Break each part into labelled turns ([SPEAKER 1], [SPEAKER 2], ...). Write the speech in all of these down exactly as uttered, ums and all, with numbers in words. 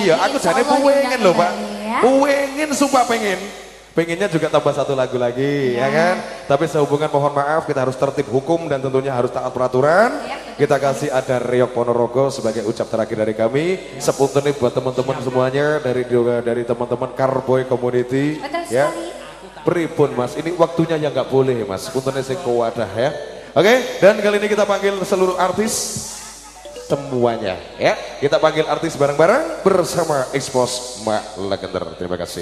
[SPEAKER 1] ya, aku jane pengen loh Pak.
[SPEAKER 2] Ya.
[SPEAKER 1] Pengen, sumpah pengen. Pengennya juga tambah satu lagu lagi, ya, ya kan? Tapi sehubungan mohon maaf, kita harus tertib hukum dan tentunya harus taat peraturan. Ya, kita kasih ada Riok Ponorogo sebagai ucap terakhir dari kami. Sepunten buat teman-teman semuanya dari juga dari teman-teman Carboy Community.
[SPEAKER 2] Betul
[SPEAKER 1] ya.
[SPEAKER 2] sekali.
[SPEAKER 1] Pripun Mas, ini waktunya yang nggak boleh Mas. Puntennya sing wadah ya. Oke, dan kali ini kita panggil seluruh artis semuanya, ya. Kita panggil artis bareng-bareng bersama Expose Mak Legender. Terima kasih.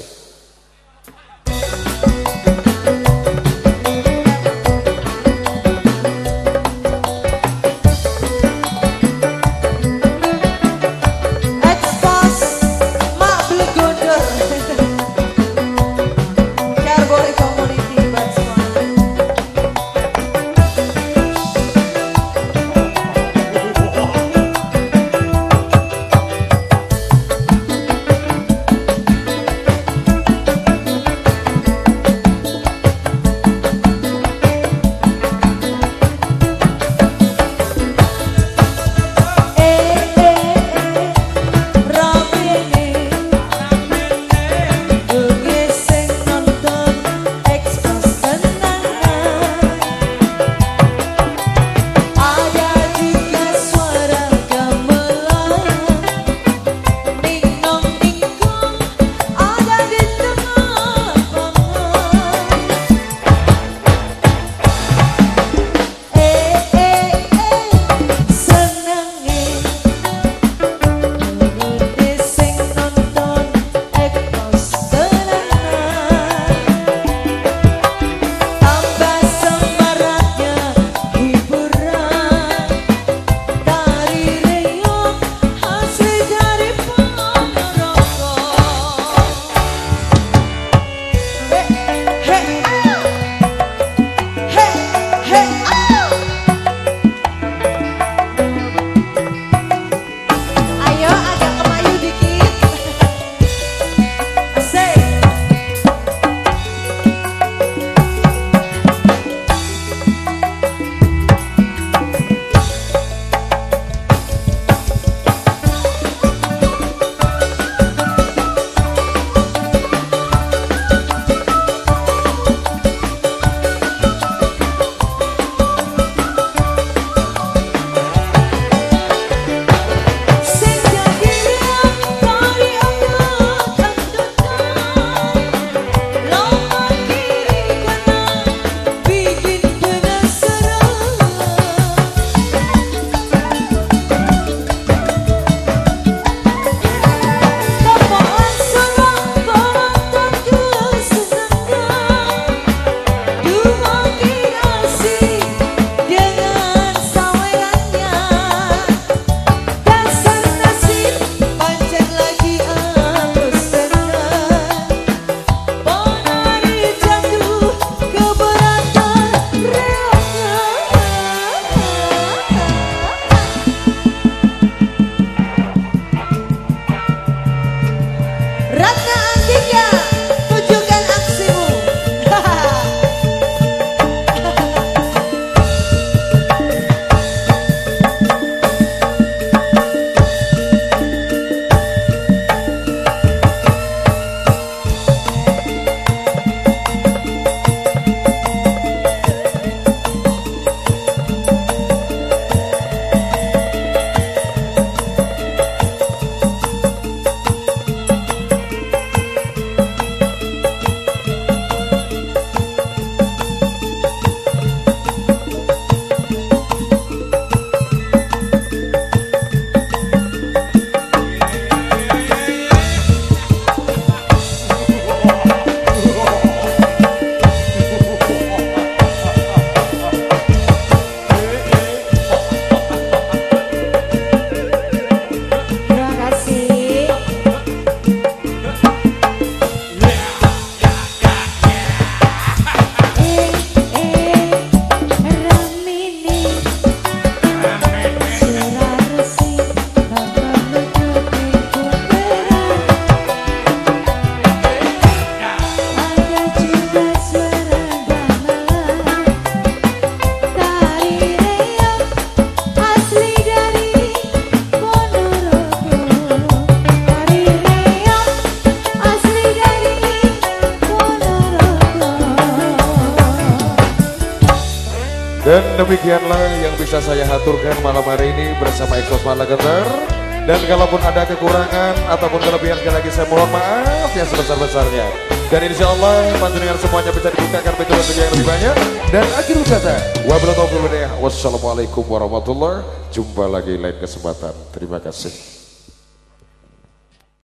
[SPEAKER 1] Dan demikianlah yang bisa saya haturkan malam hari ini bersama Exos Malagatar. Dan kalaupun ada kekurangan ataupun kelebihan, sekali lagi saya mohon maaf yang sebesar-besarnya. Dan insya Allah panjenengan semuanya bisa dibukakan pintu rezeki yang lebih banyak. Dan akhir kata, wabillahi taufiq wal hidayah. Wassalamualaikum warahmatullahi wabarakatuh. Jumpa lagi lain kesempatan. Terima kasih.